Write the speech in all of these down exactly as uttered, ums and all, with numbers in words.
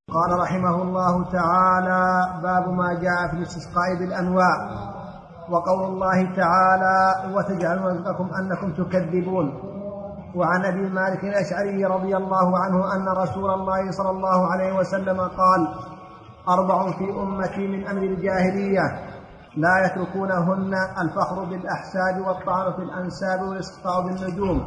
قال رحمه الله تعالى: باب ما جاء في الاستسقاء بالأنواع. وقول الله تعالى: وتجعلون رزقكم أنكم تكذبون. وعن أبي مالك الأشعري رضي الله عنه أن رسول الله صلى الله عليه وسلم قال: أربع في أمتي من أمر الجاهلية لا يتركونهن: الفخر بالأحساب، والطعن في الأنساب، والاستسقاء بالنجوم،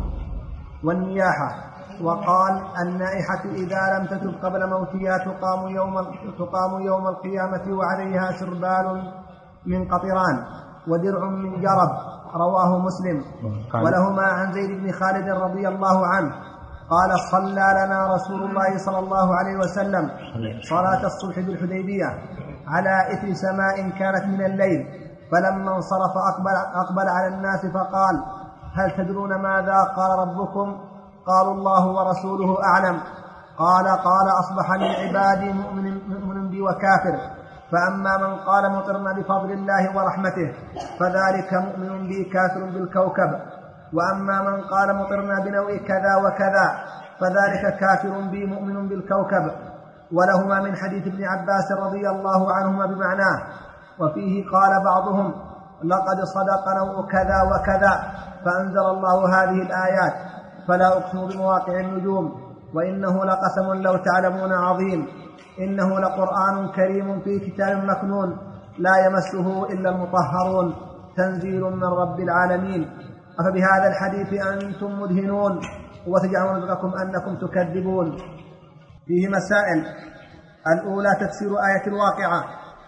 والنياحة. وقال: النائحة إذا لم تتب قبل موتها تقام يوم, تقام يوم القيامة وعليها سربال من قطران ودرع من جرب. رواه مسلم. ولهما عن زيد بن خالد رضي الله عنه قال: صلى لنا رسول الله صلى الله عليه وسلم صلاة الصبح بالحديبية على إثر سماء كانت من الليل، فلما انصرف أقبل, أقبل على الناس فقال: هل تدرون ماذا قال ربكم؟ قالوا: الله ورسوله أعلم. قال: قال: أصبح من عبادي مؤمن بي وكافر، فأما من قال مطرنا بفضل الله ورحمته فذلك مؤمن بي كافر بالكوكب، وأما من قال مطرنا بنوء كذا وكذا فذلك كافر بي مؤمن بالكوكب. ولهما من حديث ابن عباس رضي الله عنهما بمعناه. وفيه قال بعضهم: لقد صدق نوء كذا وكذا، فأنزل الله هذه الآيات: فلا أقسم بمواقع النجوم وإنه لقسم لو تعلمون عظيم، إنه لقرآن كريم في كتاب مكنون لا يمسه إلا المطهرون، تنزيل من رب العالمين. أفبهذا الحديث أنتم مدهنون وتجعلون رزقكم أنكم تكذبون. فيه مسائل: الأولى تفسير آية الواقعة.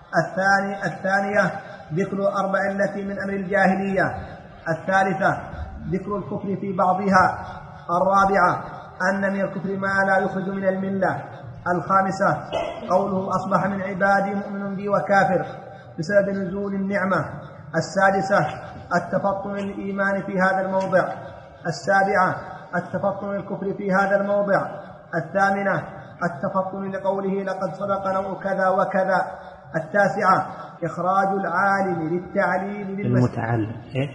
الثاني الثانية ذكر الأربع التي من أمر الجاهلية. الثالثة ذكر الكفر في بعضها. الرابعة أن من الكفر ما لا يخرج من الملة. الخامسة قوله: أصبح من عبادي مؤمن بي وكافر بسبب نزول النعمة. السادسة التفطن للإيمان في هذا الموضع. السابعة التفطن للكفر في هذا الموضع. الثامنة التفطن لقوله: لقد صدق نوء كذا وكذا. التاسعة إخراج العالم للتعليم للمتعلم. إيه؟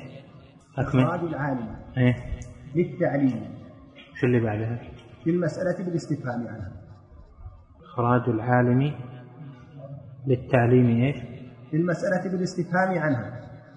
إخراج العالم إيه؟ للتعليم. شو اللي بعدها؟ للمسألة بالاستفهام عنها. إخراج العالم للتعليم إيش؟ للمسألة بالاستفهام عنها،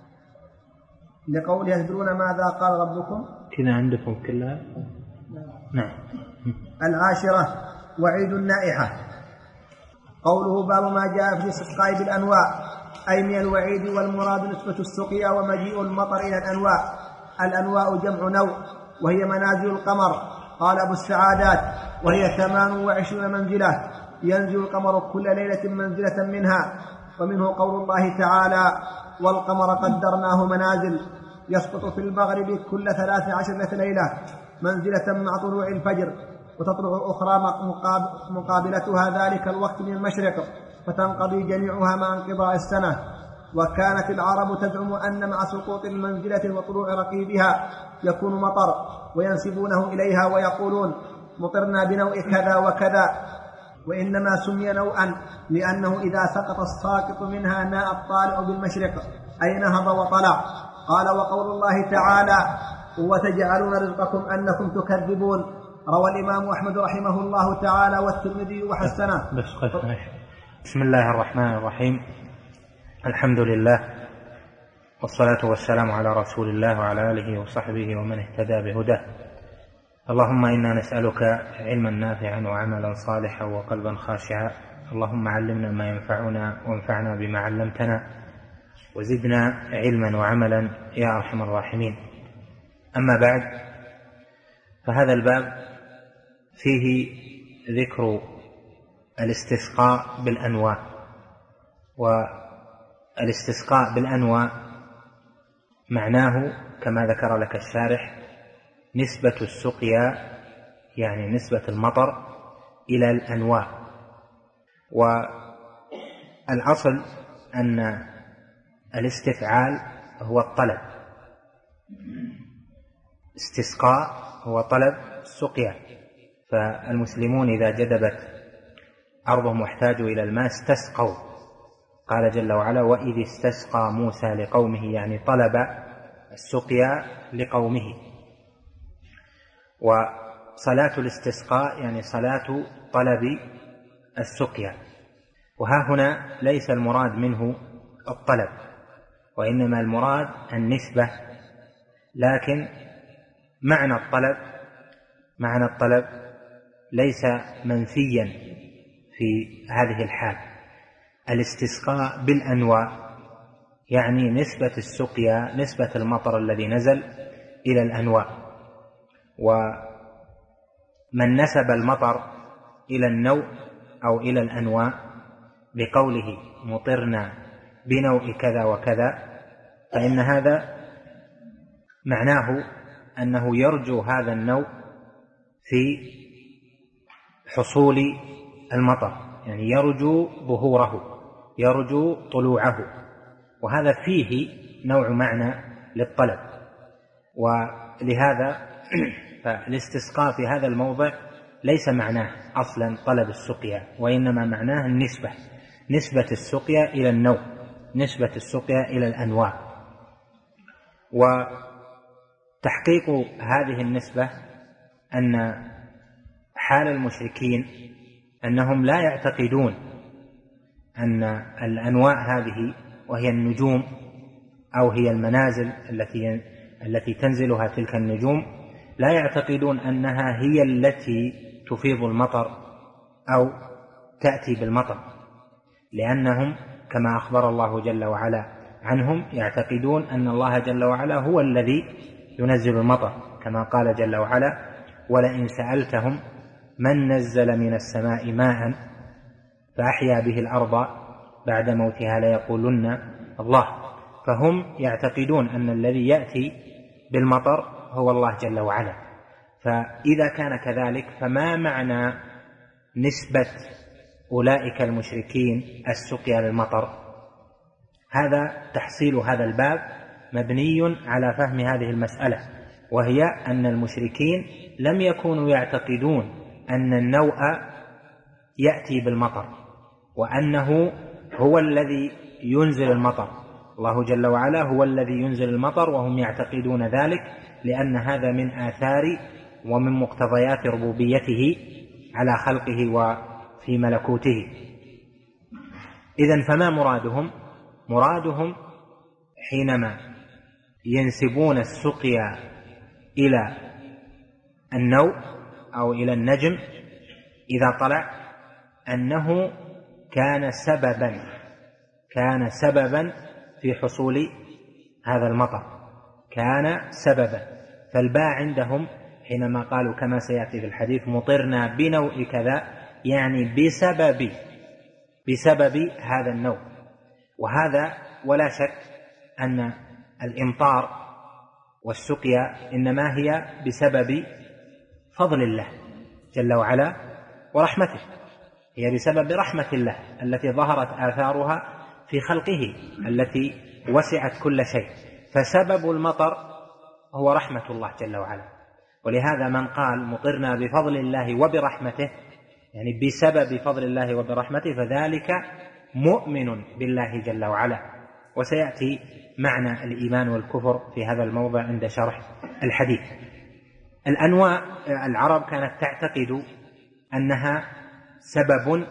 لقوله: يدرون ماذا قال ربكم؟ كذا عندكم كلها؟ نعم. العاشرة وعيد النائحة. قوله: باب ما جاء في الاستسقاء بالأنواع، أي من الوعيد، والمراد نسبة السقيا ومجيء المطر إلى الأنواع. الأنواع جمع نوع، وهي منازل القمر. قال أبو السعادات: وهي ثمان وعشرون منزلة، ينزل القمر كل ليلة منزلة منها. ومنه قول الله تعالى: والقمر قدرناه منازل، يسقط في المغرب كل ثلاث عشرة ليلة منزلة مع طلوع الفجر، وتطلع أخرى مقابلتها ذلك الوقت من المشرق، فتنقضي جميعها مع انقضاء السنة. وكانت العرب تزعم أن مع سقوط المنزلة وطلوع رقيبها يكون مطر، وينسبونه إليها ويقولون: مطرنا بنوء كذا وكذا. وإنما سمي نوءا لأنه إذا سقط الساقط منها ناء الطالع بالمشرق، أي نهض وطلع. قال: وقول الله تعالى: وتجعلون رزقكم أنكم تكذبون. روى الإمام أحمد رحمه الله تعالى والترمذي وحسنه. بسم الله الرحمن الرحيم. الحمد لله، والصلاة والسلام على رسول الله وعلى آله وصحبه ومن اهتدى بهداه. اللهم إنا نسألك علما نافعا وعملا صالحا وقلبا خاشعا. اللهم علمنا ما ينفعنا وانفعنا بما علمتنا، وزدنا علما وعملا يا أرحم الراحمين. أما بعد، فهذا الباب فيه ذكر الاستسقاء بالأنواع. والاستسقاء بالأنواع معناه كما ذكر لك الشارح نسبة السقيا، يعني نسبة المطر إلى الأنواع. والأصل أن الاستفعال هو الطلب، استسقاء هو طلب السقيا. فالمسلمون إذا جدبت أرضهم واحتاجوا إلى الماء استسقوا. قال جل وعلا: وإذ استسقى موسى لقومه، يعني طلب السقيا لقومه. وصلاة الاستسقاء يعني صلاة طلب السقيا. وها هنا ليس المراد منه الطلب، وإنما المراد النسبة، لكن معنى الطلب معنى الطلب ليس منفيا في هذه الحال. الاستسقاء بالأنواء يعني نسبة السقيا، نسبة المطر الذي نزل إلى الأنواء. ومن نسب المطر إلى النوء أو إلى الأنواء بقوله مطرنا بنوء كذا وكذا، فإن هذا معناه أنه يرجو هذا النوء في حصول المطر، يعني يرجو ظهوره، يرجو طلوعه، وهذا فيه نوع معنى للطلب. ولهذا فالاستسقاء في هذا الموضع ليس معناه أصلا طلب السقيا، وإنما معناه النسبة، نسبة السقيا إلى النوء، نسبة السقيا إلى الأنواع. وتحقيق هذه النسبة أن حال المشركين أنهم لا يعتقدون أن الأنواع هذه، وهي النجوم أو هي المنازل التي التي تنزلها تلك النجوم، لا يعتقدون أنها هي التي تفيض المطر أو تأتي بالمطر، لأنهم كما أخبر الله جل وعلا عنهم يعتقدون أن الله جل وعلا هو الذي ينزل المطر، كما قال جل وعلا: ولئن سألتهم من نزل من السماء ماء فأحيا به الأرض بعد موتها ليقولن الله. فهم يعتقدون أن الذي يأتي بالمطر هو الله جل وعلا. فإذا كان كذلك فما معنى نسبة أولئك المشركين السقيا للمطر؟ هذا تحصيل هذا الباب مبني على فهم هذه المسألة، وهي أن المشركين لم يكونوا يعتقدون أن النوء يأتي بالمطر وأنه هو الذي ينزل المطر، الله جل وعلا هو الذي ينزل المطر، وهم يعتقدون ذلك لأن هذا من آثار ومن مقتضيات ربوبيته على خلقه وفي ملكوته. إذن فما مرادهم؟ مرادهم حينما ينسبون السقيا إلى النوء أو إلى النجم إذا طلع أنه كان سببا كان سببا في حصول هذا المطر، كان سببا. فالباء عندهم حينما قالوا كما سيأتي في الحديث مطرنا بنوء كذا، يعني بسبب بسبب هذا النوء. وهذا ولا شك أن الإمطار والسقيا إنما هي بسبب فضل الله جل وعلا ورحمته، هي بسبب رحمة الله التي ظهرت آثارها في خلقه التي وسعت كل شيء. فسبب المطر هو رحمة الله جل وعلا. ولهذا من قال مطرنا بفضل الله وبرحمته، يعني بسبب فضل الله وبرحمته، فذلك مؤمن بالله جل وعلا. وسيأتي معنى الإيمان والكفر في هذا الموضع عند شرح الحديث. الأنواع العرب كانت تعتقد أنها سبب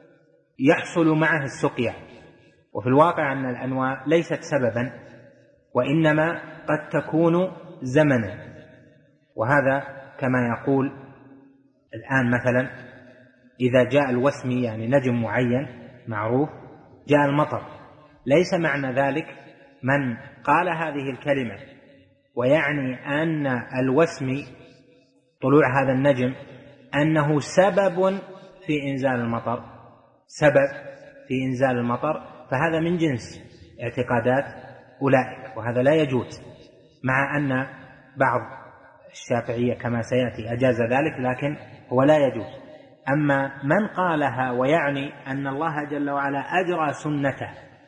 يحصل معه السقيا، وفي الواقع أن الأنواع ليست سببا، وإنما قد تكون زمنا. وهذا كما يقول الآن مثلا إذا جاء الوسمي، يعني نجم معين معروف، جاء المطر، ليس معنى ذلك من قال هذه الكلمة ويعني أن الوسمي طلوع هذا النجم أنه سبب في إنزال المطر، سبب في إنزال المطر، فهذا من جنس اعتقادات أولئك، وهذا لا يجوز، مع أن بعض الشافعية كما سيأتي أجاز ذلك، لكن هو لا يجوز. أما من قالها ويعني أن الله جل وعلا أجرى سنته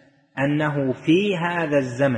أنه في هذا الزمن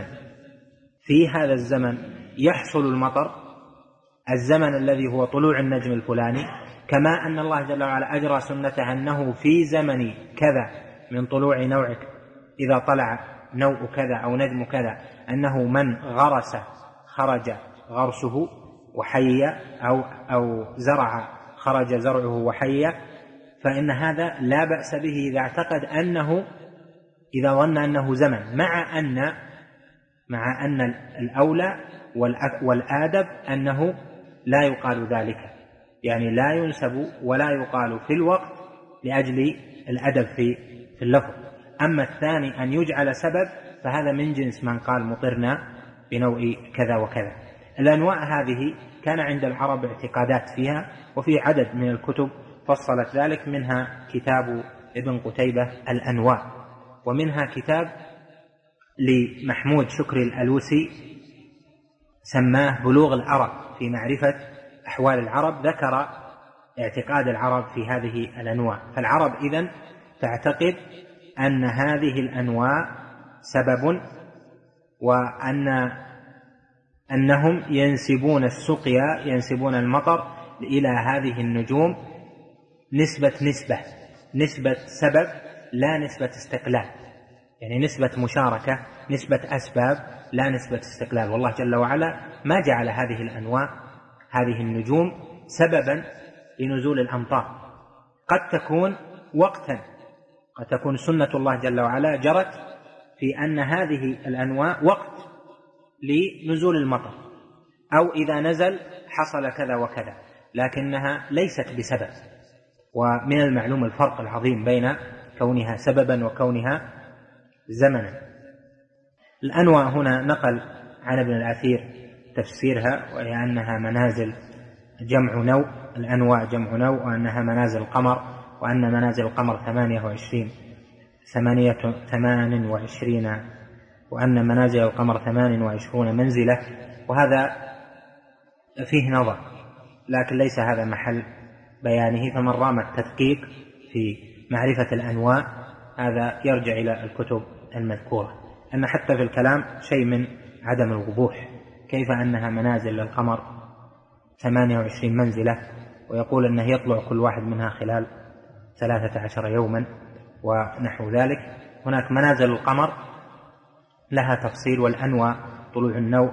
في هذا الزمن يحصل المطر، الزمن الذي هو طلوع النجم الفلاني، كما أن الله جل وعلا أجرى سنته أنه في زمن كذا من طلوع نوعك إذا طلع نوع كذا أو نجم كذا أنه من غرس خرج غرسه وحي، أو, أو زرع خرج زرعه وحي. فإن هذا لا بأس به إذا اعتقد أنه إذا ظن أنه زمن، مع أن مع أن الأولى والآدب أنه لا يقال ذلك، يعني لا ينسب ولا يقال في الوقت لأجل الأدب في في اللفظ. أما الثاني أن يجعل سبب فهذا من جنس من قال مطرنا بنوع كذا وكذا. الأنواع هذه كان عند العرب اعتقادات فيها، وفي عدد من الكتب فصلت ذلك، منها كتاب ابن قتيبة الأنواع، ومنها كتاب لمحمود شكري الألوسي سماه بلوغ العرب في معرفة أحوال العرب، ذكر اعتقاد العرب في هذه الأنواع. فالعرب إذن تعتقد أن هذه الأنواع سبب، وأن أنهم ينسبون السقيا ينسبون المطر إلى هذه النجوم نسبة نسبة نسبة سبب لا نسبة استقلال، يعني نسبة مشاركة، نسبة أسباب لا نسبة استقلال. والله جل وعلا ما جعل هذه الأنواع هذه النجوم سببا لنزول الأمطار، قد تكون وقتا، قد تكون سنة الله جل وعلا جرت في أن هذه الأنواع وقت لنزول المطر، أو إذا نزل حصل كذا وكذا، لكنها ليست بسبب. ومن المعلوم الفرق العظيم بين كونها سببا وكونها زمنا. الأنواع هنا نقل عن ابن الأثير تفسيرها، وهي أنها منازل جمع نوء، الأنواع جمع نوء، وأنها منازل القمر، وأن منازل القمر ثمانية وعشرين ثمانية ثمان وعشرين وأن منازل القمر ثمان وعشرون منزلة. وهذا فيه نظر، لكن ليس هذا محل بيانه، فمن رام التدقيق في معرفة الأنواع هذا يرجع إلى الكتب المذكورة. أن حتى في الكلام شيء من عدم الوضوح، كيف أنها منازل للقمر ثمانية وعشرين منزلة، ويقول أنه يطلع كل واحد منها خلال ثلاثة عشر يوما ونحو ذلك. هناك منازل القمر لها تفصيل، والأنواع طلوع النوء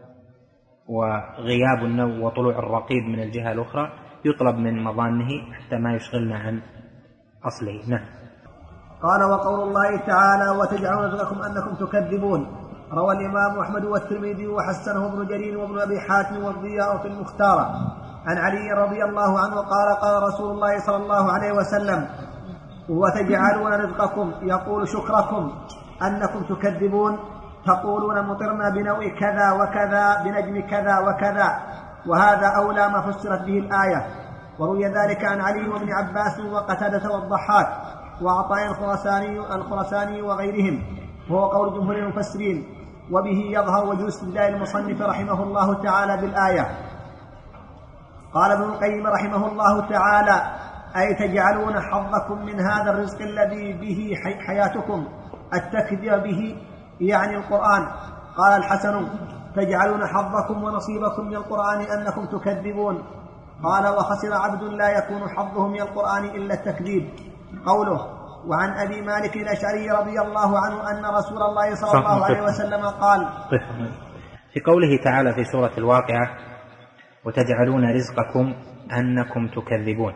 وغياب النوء وطلوع الرقيب من الجهة الأخرى، يطلب من مظانه حتى ما يشغلنا عن أصله. نعم. قال: وقول الله تعالى: وتجعلون رزقكم أنكم تكذبون. روى الإمام أحمد والترمذي وحسنه ابن جرير وابن أبي حاتم والضياء في المختارة عن علي رضي الله عنه قال: قال رسول الله صلى الله عليه وسلم: وتجعلون رزقكم، يقول شكركم، أنكم تكذبون، تقولون مطرنا بنوء كذا وكذا بنجم كذا وكذا، وهذا أولى ما فسرت به الآية. وروي ذلك عن علي وابن عباس وقتادة والضحاك وعطاء الخرساني الخرساني وغيرهم، وهو قول جمهور المفسرين، وبه يظهر وجه استدلال المصنف رحمه الله تعالى بالآية. قال ابن القيم رحمه الله تعالى: أي تجعلون حظكم من هذا الرزق الذي به حياتكم التكذيب به، يعني القرآن. قال الحسن: تجعلون حظكم ونصيبكم من القرآن أنكم تكذبون. قال: وخسر عبد لا يكون حظه من القرآن إلا التكذيب. قوله: وعن أبي مالك الأشعري رضي الله عنه أن رسول الله صلى الله عليه وسلم قال. في قوله تعالى في سورة الواقعة: وتجعلون رزقكم أنكم تكذبون،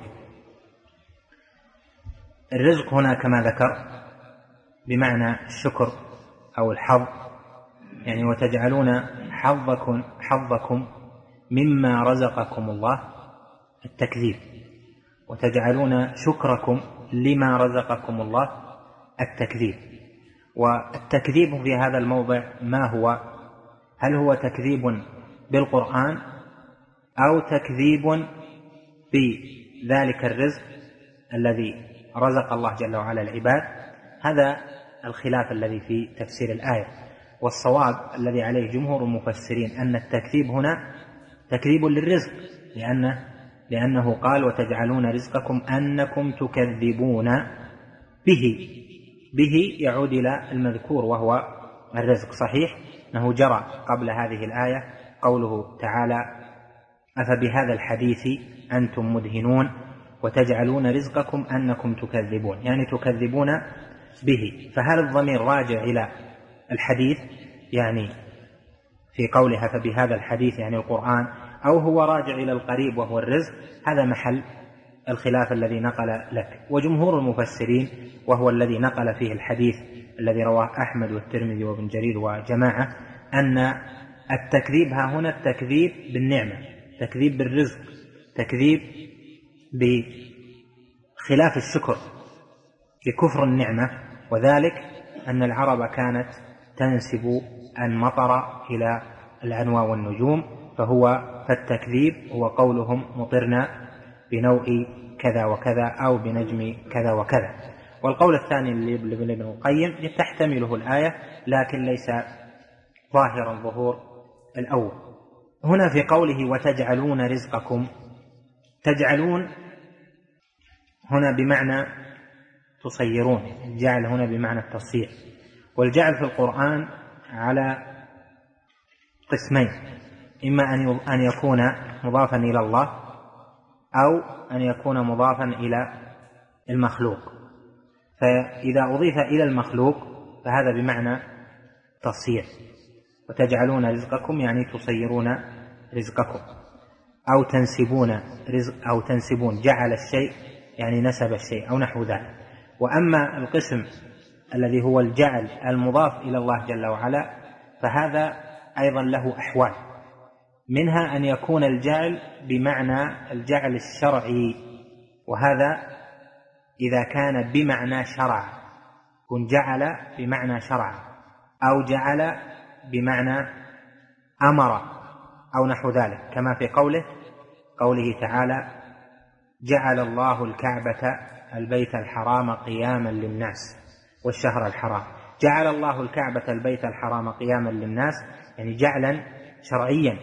الرزق هنا كما ذكر بمعنى الشكر أو الحظ، يعني وتجعلون حظكم حظكم مما رزقكم الله التكذيب، وتجعلون شكركم لما رزقكم الله التكذيب. والتكذيب في هذا الموضع ما هو؟ هل هو تكذيب بالقرآن أو تكذيب بذلك الرزق الذي رزق الله جل وعلا العباد؟ هذا الخلاف الذي في تفسير الآية، والصواب الذي عليه جمهور المفسرين أن التكذيب هنا تكذيب للرزق، لأنه, لأنه قال: وتجعلون رزقكم أنكم تكذبون به. به يعود إلى المذكور وهو الرزق. صحيح أنه جرى قبل هذه الآية قوله تعالى: أفبهذا الحديث أنتم مدهنون وتجعلون رزقكم أنكم تكذبون، يعني تكذبون به. فهل الضمير راجع إلى الحديث يعني في قولها فبهذا الحديث يعني القرآن، أو هو راجع إلى القريب وهو الرزق؟ هذا محل الخلاف الذي نقل لك. وجمهور المفسرين وهو الذي نقل فيه الحديث الذي رواه أحمد والترمذي وابن جرير وجماعة أن التكذيب ها هنا التكذيب بالنعمة، تكذيب بالرزق، تكذيب بخلاف الشكر، بكفر النعمة. وذلك أن العرب كانت تنسب المطر إلى الأنواع والنجوم، فهو فالتكذيب هو قولهم مطرنا بنوء كذا وكذا أو بنجم كذا وكذا. والقول الثاني لابن القيم تحتمله الآية لكن ليس ظاهرا ظهور الأول. هنا في قوله وتجعلون رزقكم، تجعلون هنا بمعنى تصيرون، الجعل هنا بمعنى التصير. والجعل في القرآن على قسمين، إما أن يكون مضافا إلى الله أو أن يكون مضافا إلى المخلوق. فإذا أضيف إلى المخلوق فهذا بمعنى تصير، وتجعلون رزقكم يعني تصيرون رزقكم، أو تنسبون رزق أو تنسبون جعل الشيء يعني نسب الشيء أو نحو ذلك. وأما القسم الذي هو الجعل المضاف إلى الله جل وعلا فهذا أيضا له أحوال، منها أن يكون الجعل بمعنى الجعل الشرعي، وهذا إذا كان بمعنى شرع، كن جعل بمعنى شرع أو جعل بمعنى أمر أو نحو ذلك، كما في قوله قوله تعالى جعل الله الكعبة البيت الحرام قياما للناس والشهر الحرام. جعل الله الكعبة البيت الحرام قياما للناس يعني جعلا شرعيا،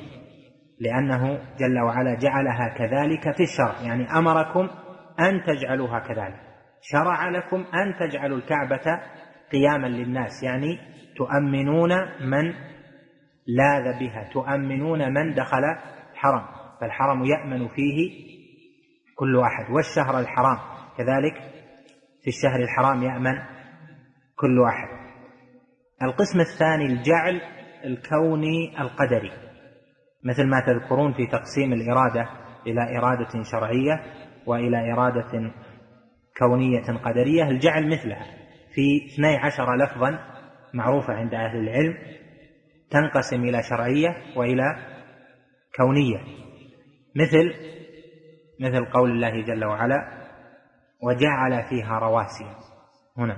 لأنه جل وعلا جعلها كذلك في الشرع، يعني أمركم أن تجعلوها كذلك، شرع لكم أن تجعلوا الكعبة قياما للناس، يعني تؤمنون من لاذ بها، تؤمنون من دخل الحرم، فالحرم يأمن فيه كل أحد، والشهر الحرام كذلك في الشهر الحرام يأمن كل أحد. القسم الثاني الجعل الكوني القدري، مثل ما تذكرون في تقسيم الإرادة إلى إرادة شرعية وإلى إرادة كونية قدرية، الجعل مثلها في اثني عشر لفظا معروفة عند أهل العلم تنقسم إلى شرعية وإلى كونية، مثل مثل قول الله جل وعلا وجعل فيها رواسي، هنا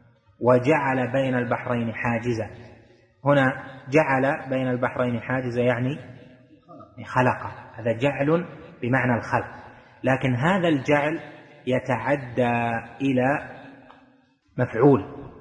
وجعل بين البحرين حاجزا، هنا جعل بين البحرين حاجزا يعني خلق، هذا جعل بمعنى الخلق. لكن هذا الجعل يتعدى إلى مفعول،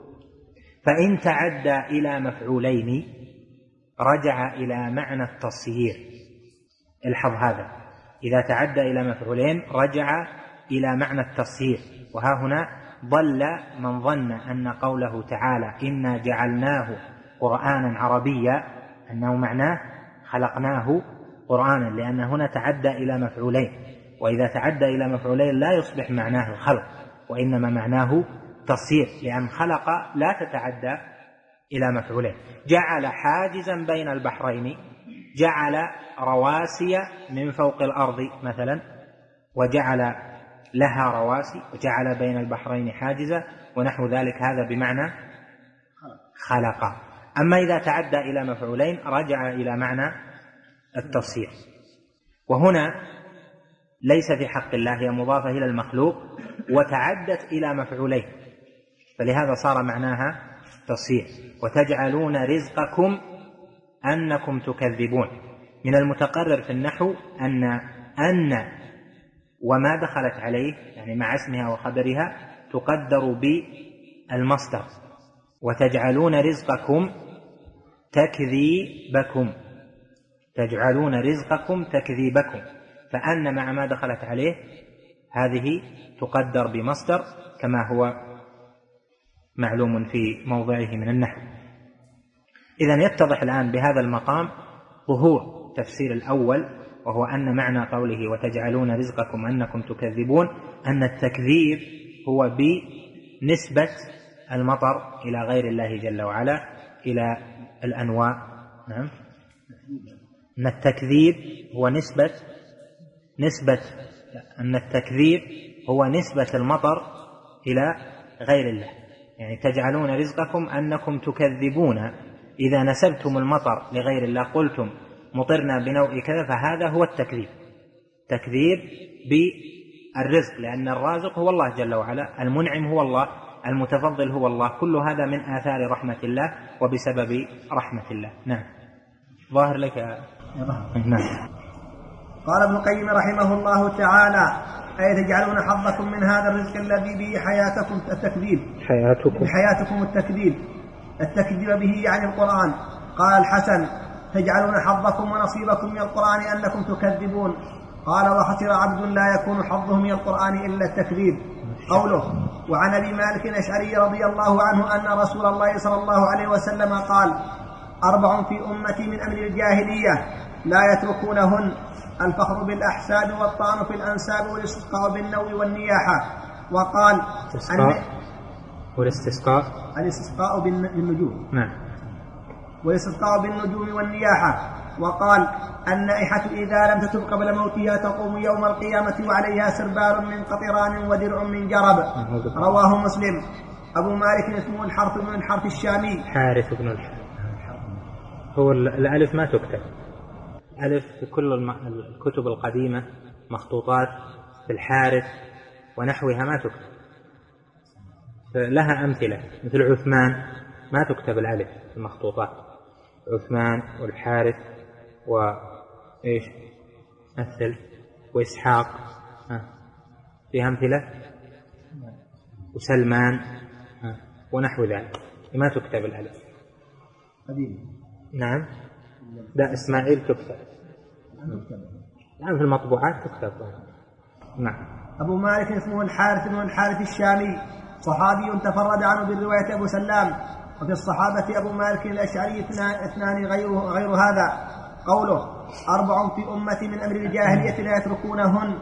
فإن تعدى إلى مفعولين رجع إلى معنى التصيير. الحظ هذا، إذا تعدى إلى مفعولين رجع إلى معنى التصيير. وها هنا ضل من ظن أن قوله تعالى إنا جعلناه قرآنا عربيا أنه معناه خلقناه قرآنا، لأن هنا تعدى إلى مفعولين، وإذا تعدى إلى مفعولين لا يصبح معناه الخلق وإنما معناه تصير، لأن خلق لا تتعدى إلى مفعولين. جعل حاجزا بين البحرين، جعل رواسي من فوق الأرض مثلا، وجعل لها رواسي، وجعل بين البحرين حاجزا ونحو ذلك، هذا بمعنى خلق. أما إذا تعدى إلى مفعولين رجع إلى معنى التصير. وهنا ليس في حق الله، هي مضافة إلى المخلوق وتعدت إلى مفعولين، فلهذا صار معناها تصير. وتجعلون رزقكم أنكم تكذبون. من المتقرر في النحو أن أن وما دخلت عليه يعني مع اسمها وخبرها تقدر بالمصدر، وتجعلون رزقكم تكذيبكم، تجعلون رزقكم تكذيبكم، فأن مع ما دخلت عليه هذه تقدر بمصدر كما هو معلوم في موضعه من النحو. إذن يتضح الآن بهذا المقام ظهور تفسير الأول، وهو أن معنى قوله وتجعلون رزقكم أنكم تكذبون أن التكذيب هو بنسبة المطر إلى غير الله جل وعلا، إلى الأنواع. نعم، أن التكذيب هو نسبة نسبة أن التكذيب هو نسبة المطر إلى غير الله، يعني تجعلون رزقكم أنكم تكذبون، إذا نسبتم المطر لغير الله قلتم مطرنا بنوء كذا فهذا هو التكذيب، تكذيب بالرزق، لأن الرازق هو الله جل وعلا، المنعم هو الله، المتفضل هو الله، كل هذا من آثار رحمة الله وبسبب رحمة الله. نعم ظاهر لك. نعم. قال ابن القيم رحمه الله تعالى: أي تجعلون حظكم من هذا الرزق الذي به حياتكم التكذيب حياتكم حياتكم التكذيب التكذيب به يعني القرآن. قال الحسن: تجعلون حظكم ونصيبكم من القرآن أنكم تكذبون. قال: وخسر عبد لا يكون حظه من القرآن إلا التكذيب. قوله: وعن أبي مالك الأشعري رضي الله عنه أن رسول الله صلى الله عليه وسلم قال: أربع في أمتي من أمر الجاهلية لا يتركونهن: الفخر بالأحساب والطعن في الأنساب والاستسقاء بالنوء والنياحة. وقال: والاستسقاء الاستسقاء بالنجوم. نعم. والاستسقاء بالنجوم والنياحة. وقال: النائحة إذا لم تتب قبل موتها تقوم يوم القيامة وعليها سربال من قطران ودرع من جرب. رواه مسلم. أبو مالك اسمه الحرث بن الحرث الشامي. حارث بن الحرث. هو الألف ما تكتب، ألف في كل الكتب القديمة مخطوطات في الحارث ونحوها ما تكتب، لها أمثلة مثل عثمان ما تكتب الألف في المخطوطات، عثمان والحارث وإيش مثل وإسحاق فيها أمثلة، وسلمان ونحو ذلك ما تكتب الألف. نعم. لا إسماعيل تكتب، نعم في المطبوعات تكتب. نعم. أبو مالك اسمه الحارث بن الحارث الشامي، صحابي تفرد عنه بالرواية أبو سلام. وفي الصحابة أبو مالك الأشعري اثنان غير, غير هذا. قوله: أربع في أمتي من أمر الجاهلية لا يتركونهن: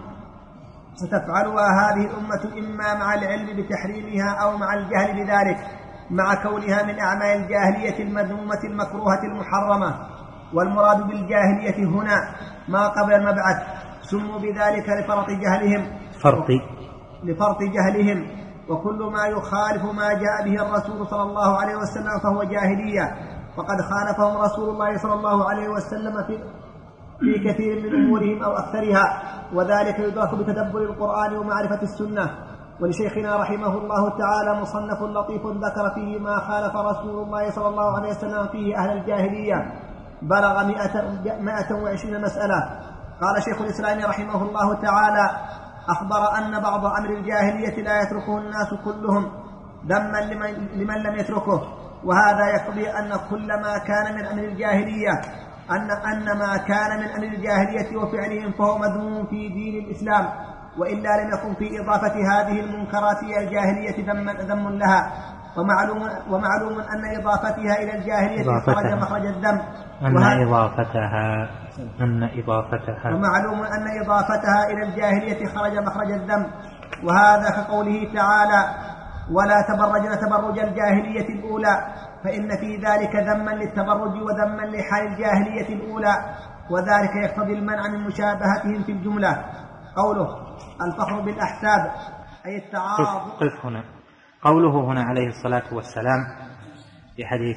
ستفعلها هذه الأمة إما مع العلم بتحريمها أو مع الجهل بذلك، مع كونها من أعمال الجاهلية المذمومة المكروهة المحرمة. والمراد بالجاهلية هنا ما قبل المبعث، سموا بذلك لفرط جهلهم فرط لفرط جهلهم وكل ما يخالف ما جاء به الرسول صلى الله عليه وسلم فهو جاهلية، وقد خالفهم رسول الله صلى الله عليه وسلم في في كثير من أمورهم أو أكثرها، وذلك يدرك بتدبر القرآن ومعرفة السنة. ولشيخنا رحمه الله تعالى مصنف لطيف ذكر فيه ما خالف رسول الله صلى الله عليه وسلم فيه أهل الجاهلية، بلغ مائة وعشرين مسألة. قال شيخ الإسلام رحمه الله تعالى: أخبر أن بعض أمر الجاهلية لا يتركه الناس كلهم ذما لمن, لمن لم يتركه، وهذا يقضي أن كل ما كان من أمر الجاهلية أن, أن ما كان من أمر الجاهلية وفعلهم فهو مذموم في دين الإسلام، وإلا لم يكن في إضافة هذه المنكرات إلى الجاهلية ذم لها. ومعلوم, ومعلوم أن إضافتها إلى الجاهلية خرج مخرج الذم، أن إضافتها أن إضافتها ومعلوم أن إضافتها إلى الجاهلية خرج مخرج الذم، وهذا كقوله تعالى: ولا تبرجن تبرج الجاهلية الأولى، فإن في ذلك ذما للتبرج وذما لحال الجاهلية الأولى، وذلك يقتضي المنع من مشابهتهم في الجملة. قوله: الفخر بالأحساب أي التعارض. قف هنا. قوله هنا عليه الصلاة والسلام في حديث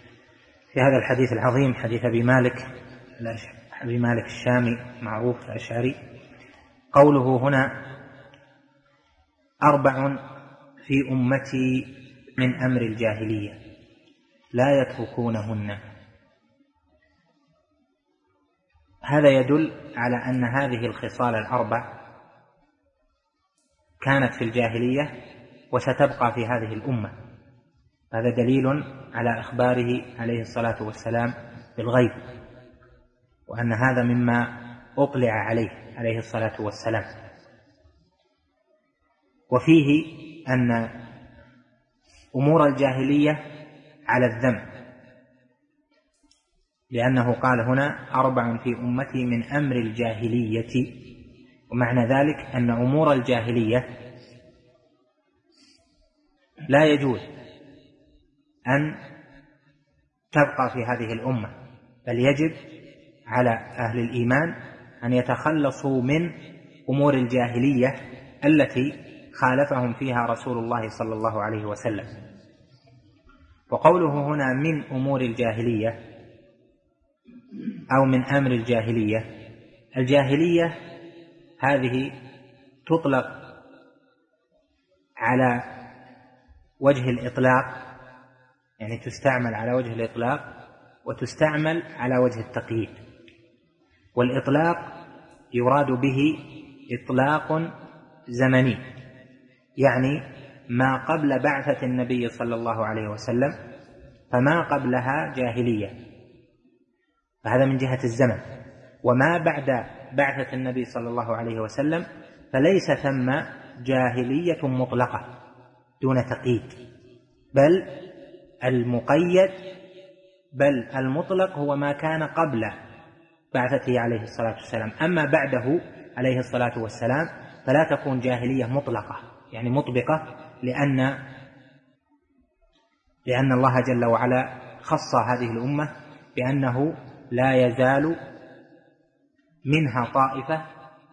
في هذا الحديث العظيم، حديث أبي مالك أبي مالك الشامي معروف الأشعري، قوله هنا: أربع في أمتي من أمر الجاهلية لا يتركونهن، هذا يدل على أن هذه الخصال الأربع كانت في الجاهلية وستبقى في هذه الأمة. هذا دليل على إخباره عليه الصلاة والسلام بالغيب، وأن هذا مما أطلع عليه عليه الصلاة والسلام. وفيه أن أمور الجاهلية على الذم، لأنه قال هنا: أربع في أمتي من أمر الجاهلية، ومعنى ذلك أن أمور الجاهلية لا يجوز أن تبقى في هذه الأمة، بل يجب على أهل الإيمان أن يتخلصوا من أمور الجاهلية التي خالفهم فيها رسول الله صلى الله عليه وسلم. وقوله هنا من أمور الجاهلية أو من أمر الجاهلية، الجاهلية هذه تطلق على وجه الإطلاق، يعني تستعمل على وجه الإطلاق وتستعمل على وجه التقييد. والإطلاق يراد به إطلاق زمني، يعني ما قبل بعثة النبي صلى الله عليه وسلم، فما قبلها جاهلية، فهذا من جهة الزمن. وما بعد بعثة النبي صلى الله عليه وسلم فليس ثم جاهلية مطلقة دون تقييد، بل المقيد بل المطلق هو ما كان قبل بعثته عليه الصلاة والسلام. أما بعده عليه الصلاة والسلام فلا تكون جاهلية مطلقة، يعني مطبقة، لأن لأن الله جل وعلا خص هذه الأمة بأنه لا يزال منها طائفة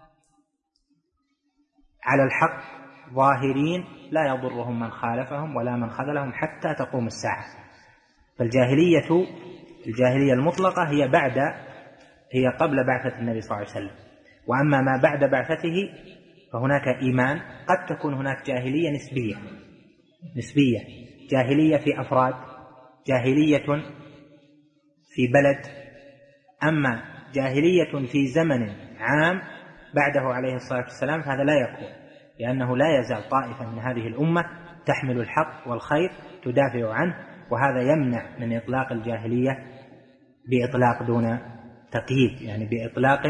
على الحق ظاهرين لا يضرهم من خالفهم ولا من خذلهم حتى تقوم الساعة. فالجاهلية الجاهلية المطلقة هي بعد هي قبل بعثة النبي صلى الله عليه وسلم. وأما ما بعد بعثته فهناك إيمان، قد تكون هناك جاهلية نسبية نسبية جاهلية في أفراد، جاهلية في بلد. أما جاهلية في زمن عام بعده عليه الصلاة والسلام فهذا لا يكون، لأنه لا يزال طائفة من هذه الأمة تحمل الحق والخير تدافع عنه، وهذا يمنع من إطلاق الجاهلية بإطلاق دون تقييد، يعني بإطلاق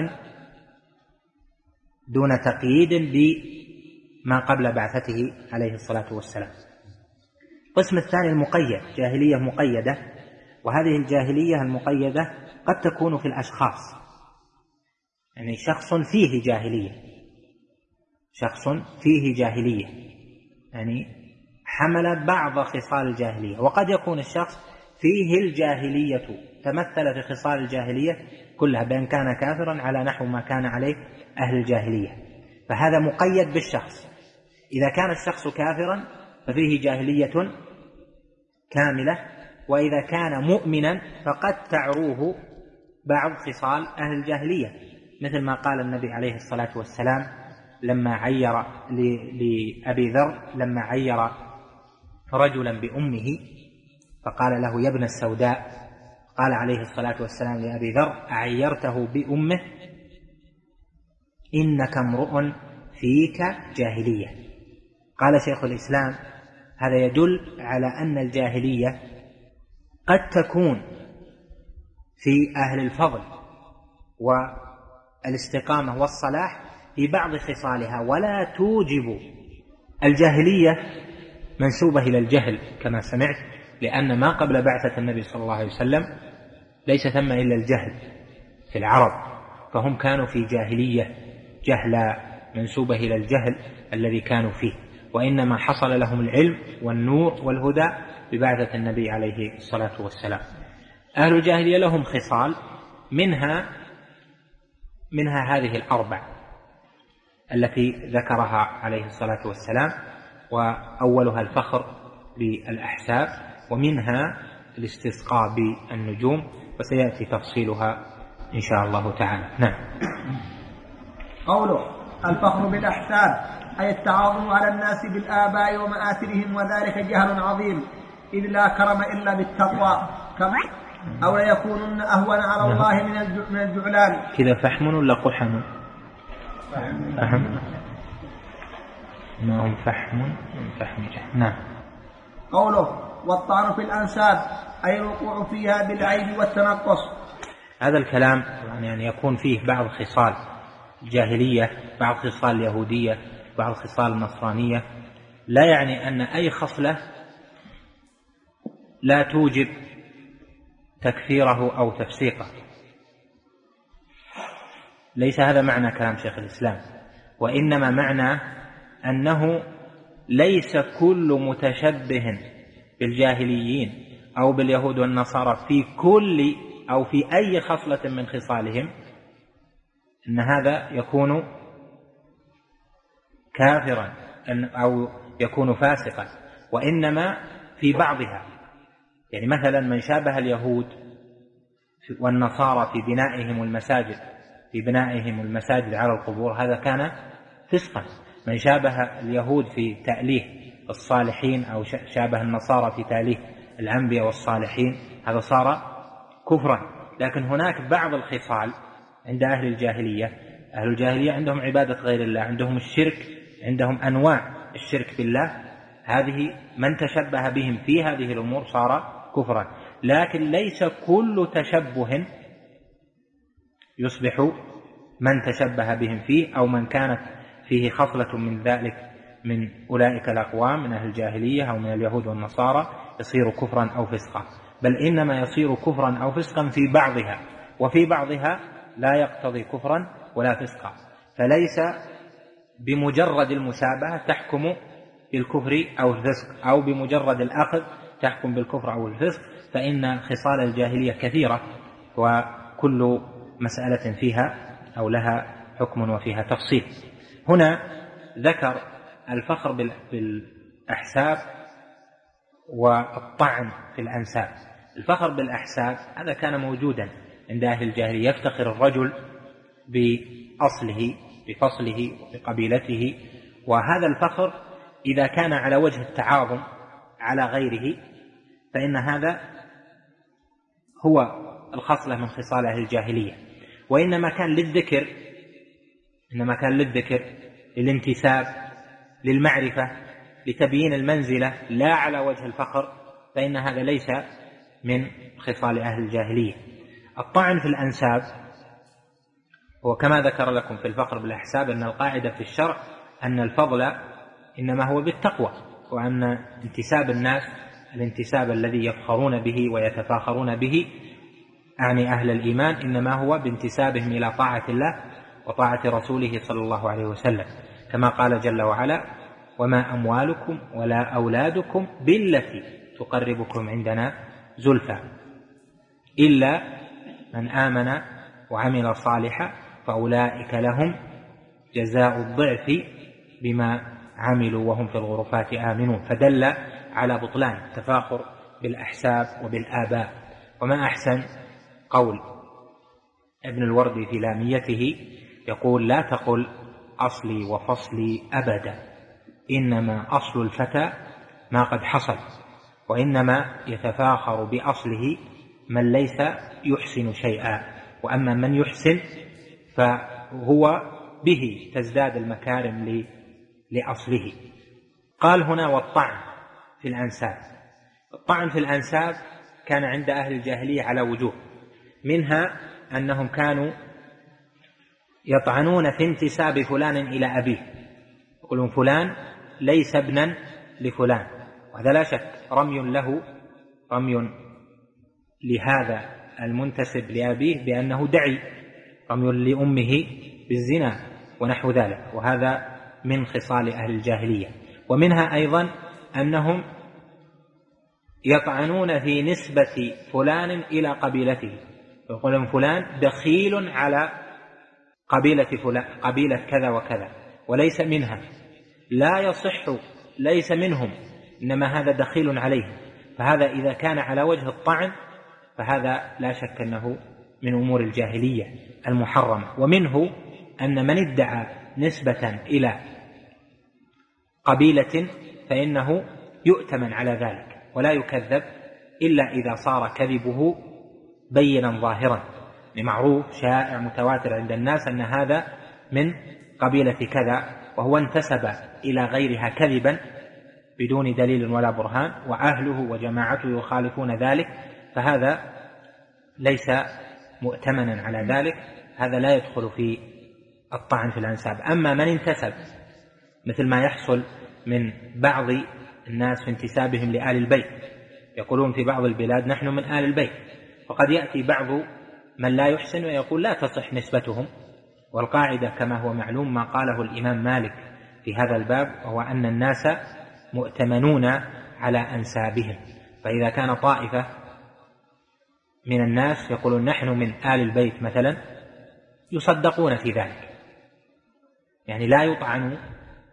دون تقييد بما قبل بعثته عليه الصلاة والسلام. القسم الثاني المقيد، جاهلية مقيدة، وهذه الجاهلية المقيدة قد تكون في الأشخاص، يعني شخص فيه جاهلية شخص فيه جاهلية يعني حمل بعض خصال الجاهلية، وقد يكون الشخص فيه الجاهلية تمثل في خصال الجاهلية كلها، بأن كان كافرا على نحو ما كان عليه أهل الجاهلية، فهذا مقيد بالشخص. إذا كان الشخص كافرا ففيه جاهلية كاملة، وإذا كان مؤمنا فقد تعروه بعض خصال أهل الجاهلية، مثل ما قال النبي عليه الصلاة والسلام لما عير لأبي ذر لما عير رجلا بأمه فقال له يا ابن السوداء، قال عليه الصلاة والسلام لأبي ذر أعيرته بأمه إنك امرؤ فيك جاهلية. قال شيخ الإسلام هذا يدل على أن الجاهلية قد تكون في أهل الفضل والاستقامة والصلاح في بعض خصالها، ولا توجب الجاهلية منسوبة إلى الجهل كما سمعت، لأن ما قبل بعثة النبي صلى الله عليه وسلم ليس ثم إلا الجهل في العرب، فهم كانوا في جاهلية جهلا منسوبة إلى الجهل الذي كانوا فيه، وإنما حصل لهم العلم والنور والهدى ببعثة النبي عليه الصلاة والسلام. أهل الجاهلية لهم خصال، منها منها هذه الأربع التي ذكرها عليه الصلاة والسلام، وأولها الفخر بالأحساب، ومنها الاستسقاء بالنجوم، وسيأتي تفصيلها إن شاء الله تعالى. نعم. قوله الفخر بالأحساب أي التعاظم على الناس بالآباء ومآثرهم، وذلك جهل عظيم، إذ لا كرم إلا بالتقوى، كما أو ليكونن أهون على الله من الجعلان. كذا فحم ولا قحم؟ فحم. ما هم فحم من فحم جهل. نعم. قوله والطعن في الأنساب أي الوقوع فيها بالعيب والتنقص. هذا الكلام يعني يكون فيه بعض خصال الجاهلية، بعض خصال اليهودية، بعض خصال النصرانية، لا يعني أن أي خصلة لا توجب تكفيره أو تفسيقه، ليس هذا معنى كلام شيخ الإسلام، وإنما معنى أنه ليس كل متشبه بالجاهليين أو باليهود والنصارى في كل أو في أي خصلة من خصالهم أن هذا يكون كافرا أو يكون فاسقا، وإنما في بعضها. يعني مثلا من شابه اليهود والنصارى في بنائهم المساجد في بنائهم المساجد على القبور هذا كان فسقا. من شابه اليهود في تأليه الصالحين أو شابه النصارى في تأليه الأنبياء والصالحين هذا صار كفرا. لكن هناك بعض الخصال عند أهل الجاهلية، أهل الجاهلية عندهم عبادة غير الله، عندهم الشرك، عندهم أنواع الشرك بالله، هذه من تشبه بهم في هذه الأمور صار كفرا. لكن ليس كل تشبه يصبح من تشبه بهم فيه أو من كانت فيه خصلة من ذلك من أولئك الأقوام من أهل الجاهلية أو من اليهود والنصارى يصير كفرا أو فسقا، بل إنما يصير كفرا أو فسقا في بعضها، وفي بعضها لا يقتضي كفرا ولا فسقا. فليس بمجرد المشابهة تحكم بالكفر أو الفسق، أو بمجرد الأخذ تحكم بالكفر أو الفسق، فإن خصال الجاهلية كثيرة وكل مسألة فيها أو لها حكم وفيها تفصيل. هنا ذكر الفخر بالأحساب والطعن في الأنساب. الفخر بالأحساب هذا كان موجودا عند أهل الجاهلية، يفتخر الرجل بأصله بفصله وبقبيلته، وهذا الفخر إذا كان على وجه التعاظم على غيره فإن هذا هو الخصلة من خصال أهل الجاهلية، وإنما كان للذكر إنما كان للذكر للانتساب للمعرفة لتبيين المنزلة لا على وجه الفخر، فإن هذا ليس من خصال أهل الجاهلية. الطعن في الأنساب هو كما ذكر لكم في الفخر بالأحساب أن القاعدة في الشرع أن الفضل إنما هو بالتقوى، وأن انتساب الناس الانتساب الذي يفخرون به ويتفاخرون به أعني أهل الإيمان إنما هو بانتسابهم إلى طاعة الله وطاعة رسوله صلى الله عليه وسلم، كما قال جل وعلا: وما أموالكم ولا أولادكم بالتي تقربكم عندنا زلفى إلا من آمن وعمل صالحا فأولئك لهم جزاء الضعف بما عملوا وهم في الغرفات آمنون. فدل على بطلان التفاخر بالأحساب وبالآباء. وما أحسن قول ابن الوردي في لاميته يقول: لا تقل أصلي وفصلي أبدا، إنما أصل الفتى ما قد حصل، وإنما يتفاخر بأصله من ليس يحسن شيئا، وأما من يحسن فهو به تزداد المكارم لأصله. قال هنا: والطعن في الأنساب. الطعن في الأنساب كان عند أهل الجاهلية على وجوه، منها أنهم كانوا يطعنون في انتساب فلان إلى أبيه، يقولون فلان ليس ابنا لفلان، وهذا لا شك رمي له رمي لهذا المنتسب لأبيه بأنه دعي، رمي لأمه بالزنا ونحو ذلك، وهذا من خصال أهل الجاهلية. ومنها أيضا أنهم يطعنون في نسبة فلان إلى قبيلته، يقولون فلان دخيل على قبيلة فلان، قبيلة كذا وكذا وليس منها، لا يصح، ليس منهم، إنما هذا دخيل عليهم. فهذا إذا كان على وجه الطعن فهذا لا شك أنه من أمور الجاهلية المحرمة. ومنه أن من ادعى نسبة إلى قبيلة فإنه يؤتمن على ذلك ولا يكذب إلا إذا صار كذبه بينا ظاهرا، لمعروف شائع متواتر عند الناس أن هذا من قبيلة كذا، وهو انتسب إلى غيرها كذبا بدون دليل ولا برهان، وأهله وجماعته يخالفون ذلك، فهذا ليس مؤتمنا على ذلك، هذا لا يدخل في الطعن في الأنساب. أما من انتسب مثل ما يحصل من بعض الناس في انتسابهم لآل البيت، يقولون في بعض البلاد نحن من آل البيت، وقد يأتي بعض من لا يحسن ويقول لا تصح نسبتهم، والقاعدة كما هو معلوم ما قاله الإمام مالك في هذا الباب، وهو أن الناس مؤتمنون على أنسابهم. فإذا كان طائفة من الناس يقولون نحن من آل البيت مثلا، يصدقون في ذلك، يعني لا يطعن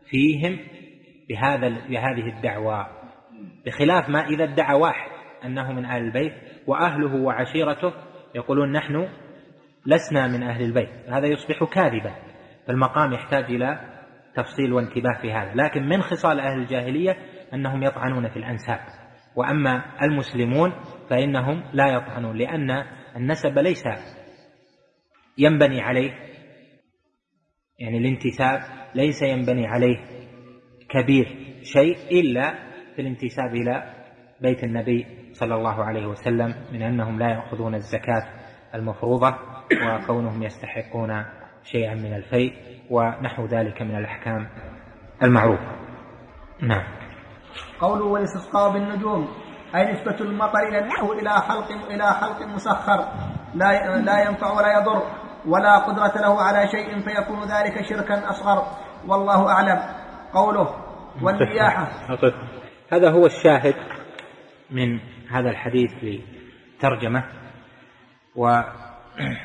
فيهم بهذا بهذه الدعوى، بخلاف ما إذا ادعى واحد أنه من أهل البيت وأهله وعشيرته يقولون نحن لسنا من أهل البيت، هذا يصبح كاذبا. فالمقام يحتاج إلى تفصيل وانتباه في هذا. لكن من خصال أهل الجاهلية أنهم يطعنون في الأنساب، وأما المسلمون فإنهم لا يطعنون، لأن النسب ليس ينبني عليه، يعني الانتساب ليس ينبني عليه كبير شيء إلا في الانتساب إلى بيت النبي صلى الله عليه وسلم، من أنهم لا يأخذون الزكاة المفروضة وكونهم يستحقون شيئا من الفيء ونحو ذلك من الأحكام المعروفة. نعم. قوله والاستسقاء بالنجوم أي نسبة المطر إلى النحو إلى حلق إلى حلق مسخر لا لا ينفع ولا يضر ولا قدرة له على شيء، فيكون ذلك شركا أصغر، والله أعلم. قوله والرياحة، هذا هو الشاهد من هذا الحديث لترجمة. وذكر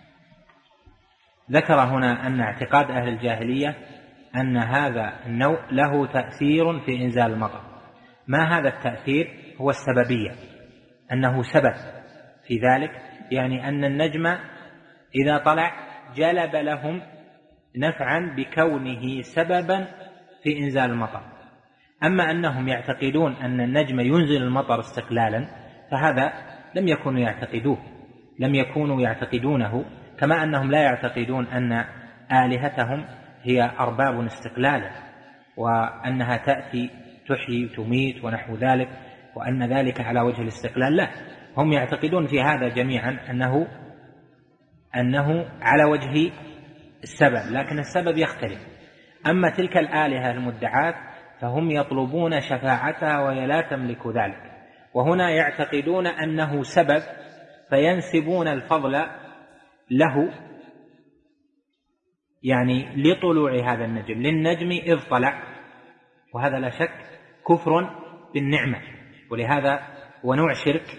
هنا أن اعتقاد أهل الجاهلية أن هذا النوع له تأثير في إنزال المطر. ما هذا التأثير؟ هو السببية، أنه سبب في ذلك، يعني أن النجم إذا طلع جلب لهم نفعا بكونه سببا في إنزال المطر. أما أنهم يعتقدون أن النجم ينزل المطر استقلالا فهذا لم يكونوا يعتقدوه لم يكونوا يعتقدونه كما أنهم لا يعتقدون أن آلهتهم هي أرباب استقلالا، وأنها تأتي تحيي تميت ونحو ذلك، وأن ذلك على وجه الاستقلال. لا، هم يعتقدون في هذا جميعا أنه أنه على وجه السبب، لكن السبب يختلف. أما تلك الآلهة المدعاة فهم يطلبون شفاعتها وهي لا تملك ذلك، وهنا يعتقدون أنه سبب فينسبون الفضل له، يعني لطلوع هذا النجم، للنجم إذ طلع، وهذا لا شك كفر بالنعمة، ولهذا هو نوع شرك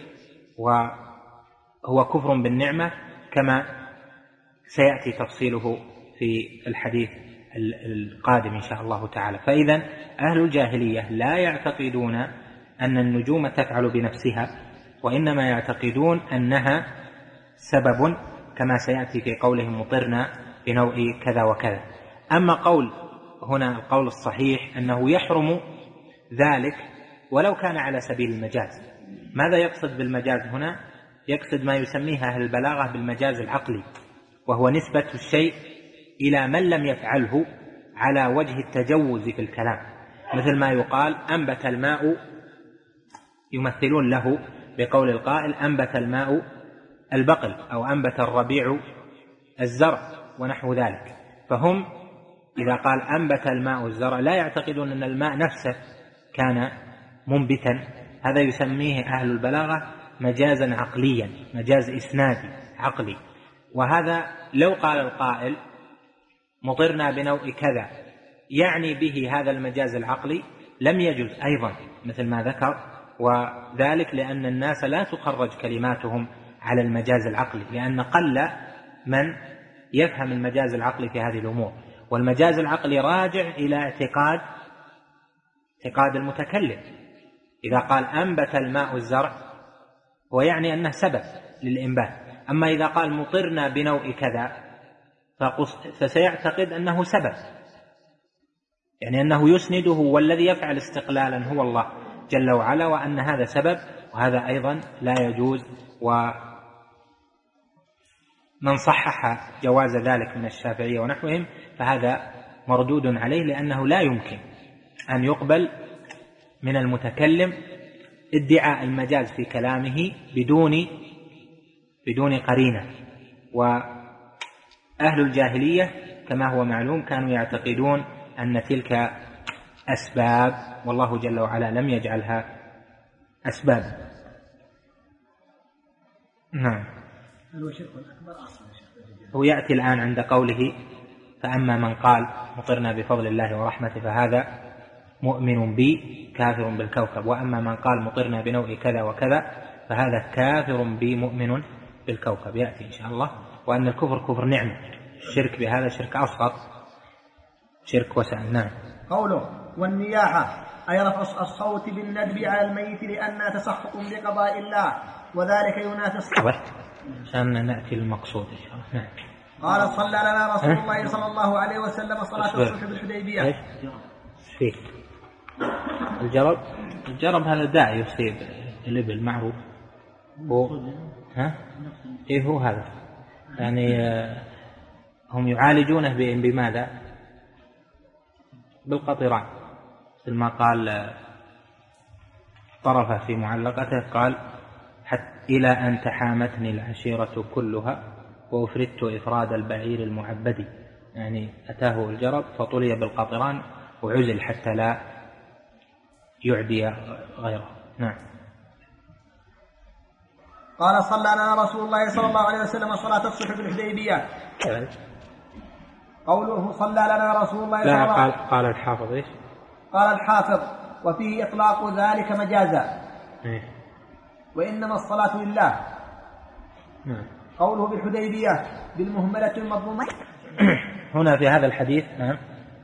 وهو كفر بالنعمة كما سيأتي تفصيله في الحديث القادم إن شاء الله تعالى. فإذا أهل الجاهلية لا يعتقدون أن النجوم تفعل بنفسها، وإنما يعتقدون أنها سبب كما سيأتي في قولهم مطرنا بنوع كذا وكذا. أما قول هنا القول الصحيح أنه يحرم ذلك ولو كان على سبيل المجاز. ماذا يقصد بالمجاز هنا؟ يقصد ما يسميه أهل البلاغة بالمجاز العقلي، وهو نسبة الشيء إلى من لم يفعله على وجه التجوز في الكلام، مثل ما يقال أنبت الماء، يمثلون له بقول القائل أنبت الماء البقل، أو أنبت الربيع الزرع ونحو ذلك. فهم إذا قال أنبت الماء الزرع لا يعتقدون أن الماء نفسه كان منبتا، هذا يسميه أهل البلاغة مجازا عقليا، مجاز إسنادي عقلي. وهذا لو قال القائل مطرنا بنوع كذا يعني به هذا المجاز العقلي لم يجوز أيضا مثل ما ذكر، وذلك لأن الناس لا تخرج كلماتهم على المجاز العقلي، لأن قل من يفهم المجاز العقلي في هذه الأمور. والمجاز العقلي راجع إلى اعتقاد اعتقاد المتكلم. إذا قال أنبت الماء الزرع هو يعني أنه سبب للإنبات، أما إذا قال مطرنا بنوع كذا فسيعتقد أنه سبب، يعني أنه يسنده، والذي يفعل استقلالا هو الله جل وعلا، وأن هذا سبب، وهذا أيضا لا يجوز. ومن صحح جواز ذلك من الشافعية ونحوهم فهذا مردود عليه، لأنه لا يمكن أن يقبل من المتكلم ادعاء المجاز في كلامه بدون بدون قرينة. وأهل الجاهلية كما هو معلوم كانوا يعتقدون أن تلك أسباب، والله جل وعلا لم يجعلها أسباب. نعم. هو يأتي الآن عند قوله فأما من قال مطرنا بفضل الله ورحمته فهذا مؤمن بي كافر بالكوكب، وأما من قال مطرنا بنوع كذا وكذا فهذا كافر بي مؤمن بالكوكب، يأتي إن شاء الله. وأن الكفر كفر نعمة، الشرك بهذا شرك أصغر، شرك وسع. نعم. قوله والنياحة أي رفع الصوت بالندب على الميت لأنها تسخط بقضاء الله، وذلك ينافي الصلاة. عشان نأتي المقصود إن شاء الله. نعم. قال صلى لنا رسول الله صلى الله عليه وسلم صلاة الصبح بالحديبية. ايش فيه الجرب؟ الجرب هذا داعي يصيب الإبل معروف. هو ها ايه هو هذا يعني هم يعالجونه بماذا؟ بالقطران، مثل ما قال طرفه في معلقته، قال حتى إلى أن تحامتني العشيرة كلها وأفردت إفراد البعير المعبد، يعني أتاه الجرب فطلي بالقطران وعزل حتى لا يعدي غيره. نعم. قال صلى لنا رسول الله صلى الله عليه وسلم صلاة الصبح بالحديبية. قوله صلى لنا رسول الله صلى الله عليه وسلم. قال, قال الحافظ إيش؟ قال الحافظ وفيه إطلاق ذلك مجازا. إيه؟ وإنما الصلاة لله. نعم. قوله بالحديبية بالمهملة المضمومة. هنا في هذا الحديث. نعم.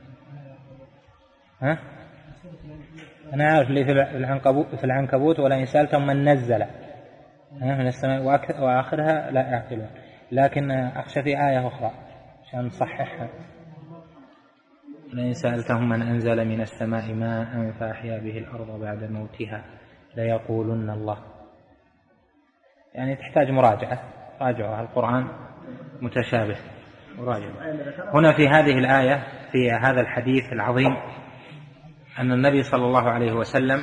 ها؟ أنا عارف اللي في العنكبوت في العنكبوت ولئن سألتم من نزل من السماء وآخرها لا يعقلون، لكن أخشى في آية أخرى عشان نصححها. لئن سألتهم من أنزل من السماء ماء فأحيا به الأرض بعد موتها ليقولن الله. يعني تحتاج مراجعة، راجعوا القرآن متشابه وراجعوا. هنا في هذه الآية في هذا الحديث العظيم أن النبي صلى الله عليه وسلم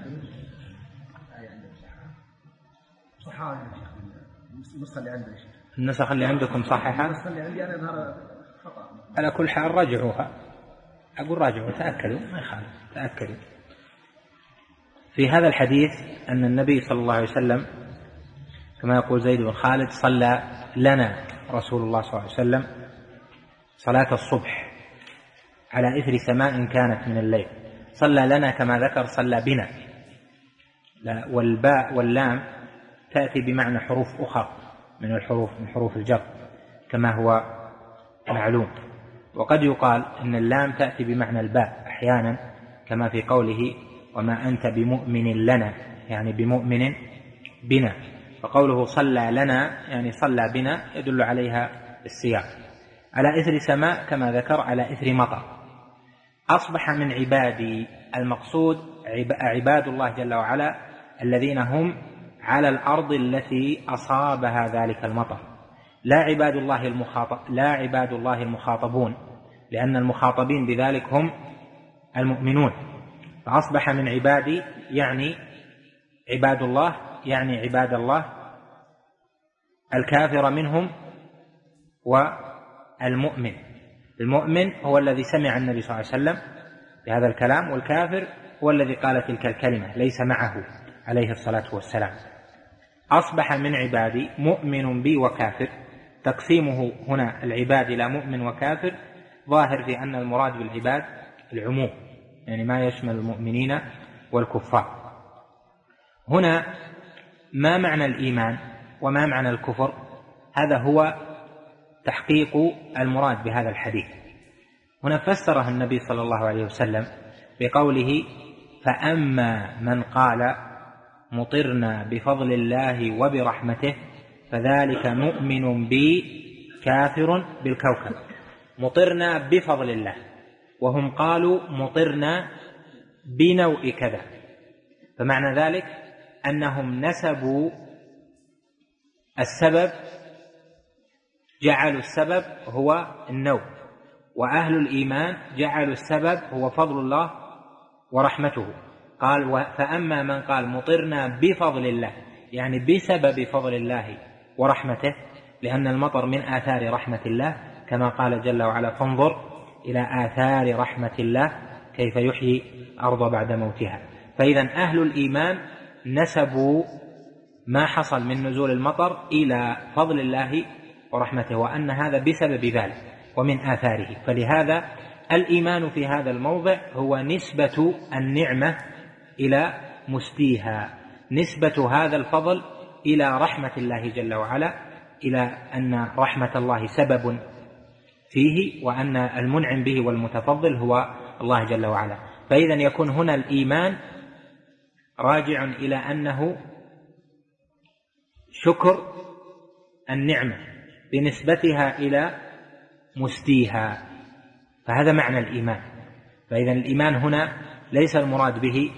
النسخ اللي عندكم صححها على كل حال راجعوها، أقول راجعوا تأكدوا ما يخالف تأكدوا. في هذا الحديث أن النبي صلى الله عليه وسلم كما يقول زيد بن خالد صلى لنا رسول الله صلى الله عليه وسلم صلاة الصبح على إثر سماء كانت من الليل. صلى لنا كما ذكر صلى بنا، والباء واللام تأتي بمعنى حروف أخرى من الحروف من حروف الجر كما هو معلوم، وقد يقال أن اللام تأتي بمعنى الباء أحيانا كما في قوله وما أنت بمؤمن لنا، يعني بمؤمن بنا. فقوله صلى لنا يعني صلى بنا يدل عليها السياق. على إثر سماء كما ذكر على إثر مطر. أصبح من عبادي المقصود عباد الله جل وعلا الذين هم على الأرض التي أصابها ذلك المطر، لا عباد الله المخاطب لا عباد الله المخاطبون، لأن المخاطبين بذلك هم المؤمنون. فأصبح من عبادي يعني عباد الله، يعني عباد الله الكافر منهم والمؤمن. المؤمن هو الذي سمع النبي صلى الله عليه وسلم بهذا الكلام، والكافر هو الذي قال تلك الكلمة ليس معه عليه الصلاة والسلام. أصبح من عبادي مؤمن بي وكافر. تقسيمه هنا العباد إلى مؤمن وكافر ظاهر في أن المراد بالعباد العموم، يعني ما يشمل المؤمنين والكفار. هنا ما معنى الإيمان وما معنى الكفر؟ هذا هو تحقيق المراد بهذا الحديث. هنا فسره النبي صلى الله عليه وسلم بقوله فأما من قال مطرنا بفضل الله وبرحمته فذلك مؤمن بي كافر بالكوكب. مطرنا بفضل الله، وهم قالوا مطرنا بنوء كذا، فمعنى ذلك أنهم نسبوا السبب، جعلوا السبب هو النوء، وأهل الإيمان جعلوا السبب هو فضل الله ورحمته. قال فأما من قال مطرنا بفضل الله يعني بسبب فضل الله ورحمته، لأن المطر من آثار رحمة الله كما قال جل وعلا فانظر إلى آثار رحمة الله كيف يحيي الأرض بعد موتها. فإذا أهل الإيمان نسبوا ما حصل من نزول المطر إلى فضل الله ورحمته، وأن هذا بسبب ذلك ومن آثاره. فلهذا الإيمان في هذا الموضع هو نسبة النعمة إلى مسديها، نسبة هذا الفضل إلى رحمة الله جل وعلا، إلى أن رحمة الله سبب فيه، وأن المنعم به والمتفضل هو الله جل وعلا. فإذا يكون هنا الإيمان راجع إلى أنه شكر النعمة بنسبتها إلى مسديها، فهذا معنى الإيمان. فإذا الإيمان هنا ليس المراد به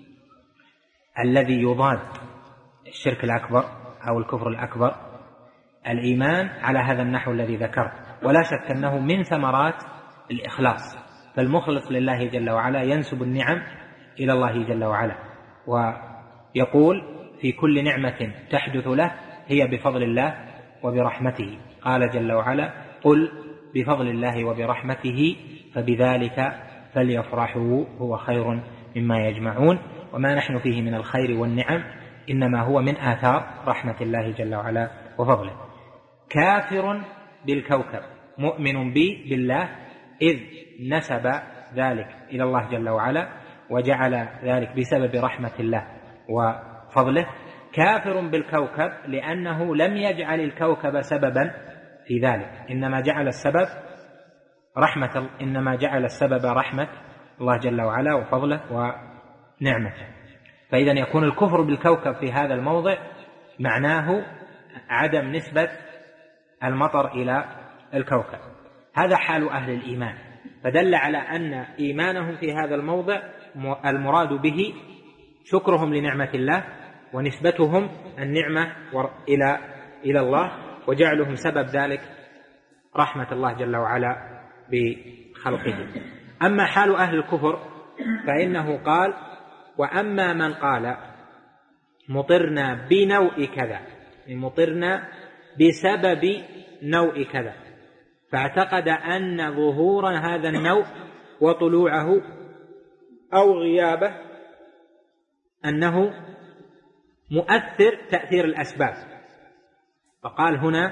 الذي يضاد الشرك الأكبر أو الكفر الأكبر، الإيمان على هذا النحو الذي ذكرت، ولا شك أنه من ثمرات الإخلاص، فالمخلص لله جل وعلا ينسب النعم إلى الله جل وعلا، ويقول في كل نعمة تحدث له هي بفضل الله وبرحمته. قال جل وعلا: قل بفضل الله وبرحمته فبذلك فليفرحوا هو خير مما يجمعون. وما نحن فيه من الخير والنعم إنما هو من آثار رحمة الله جل وعلا وفضله. كافر بالكوكب مؤمن بي بالله، إذ نسب ذلك إلى الله جل وعلا وجعل ذلك بسبب رحمة الله وفضله. كافر بالكوكب لأنه لم يجعل الكوكب سببا في ذلك، إنما جعل السبب رحمة إنما جعل السبب رحمة الله جل وعلا وفضله ونعمته. فإذا يكون الكفر بالكوكب في هذا الموضع معناه عدم نسبة المطر إلى الكوكب. هذا حال أهل الإيمان، فدل على أن إيمانهم في هذا الموضع المراد به شكرهم لنعمة الله ونسبتهم النعمة إلى إلى الله، وجعلهم سبب ذلك رحمة الله جل وعلا بخلقه. أما حال أهل الكفر فإنه قال: وأما من قال مطرنا بنوء كذا، مطرنا بسبب نوء كذا، فاعتقد أن ظهور هذا النوء وطلوعه أو غيابه أنه مؤثر تأثير الأسباب، فقال هنا: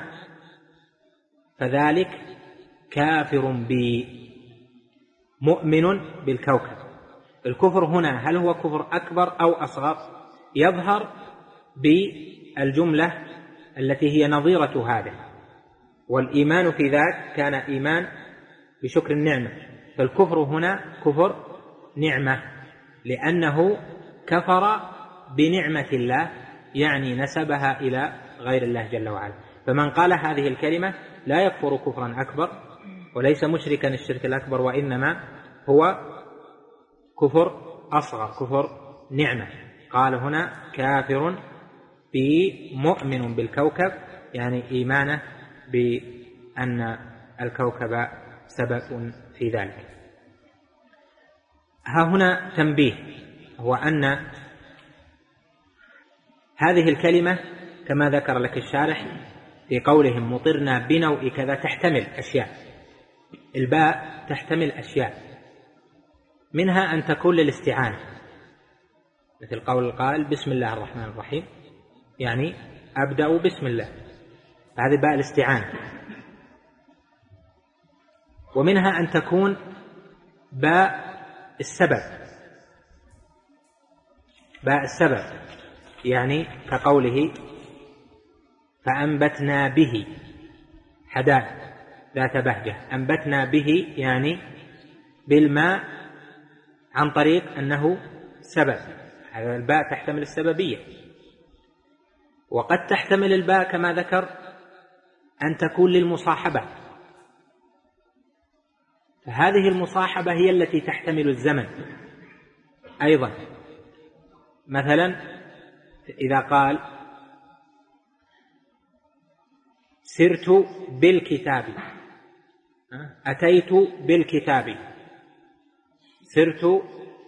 فذلك كافر بي مؤمن بالكوكب. الكفر هنا هل هو كفر أكبر أو أصغر؟ يظهر بالجملة التي هي نظيرة هذه، والإيمان في ذاك كان إيمان بشكر النعمة، فالكفر هنا كفر نعمة لأنه كفر بنعمة الله، يعني نسبها إلى غير الله جل وعلا. فمن قال هذه الكلمة لا يكفر كفرا أكبر وليس مشركا الشرك الأكبر، وإنما هو كفر أصغر، كفر نعمة. قال هنا: كافر بمؤمن بالكوكب، يعني إيمانه بأن الكوكب سبب في ذلك. ها هنا تنبيه، هو أن هذه الكلمة كما ذكر لك الشارح في قولهم مطرنا بنوء كذا تحتمل أشياء، الباء تحتمل أشياء، منها أن تكون للاستعانة، مثل قول القائل بسم الله الرحمن الرحيم، يعني أبدأ بسم الله، هذه باء الاستعانة. ومنها أن تكون باء السبب، باء السبب يعني كقوله فأنبتنا به حدائق ذات بهجة، أنبتنا به يعني بالماء عن طريق أنه سبب، هذا الباء تحتمل السببية. وقد تحتمل الباء كما ذكر أن تكون للمصاحبة، فهذه المصاحبة هي التي تحتمل الزمن أيضا. مثلا إذا قال سرت بالكتاب، أتيت بالكتاب، سرت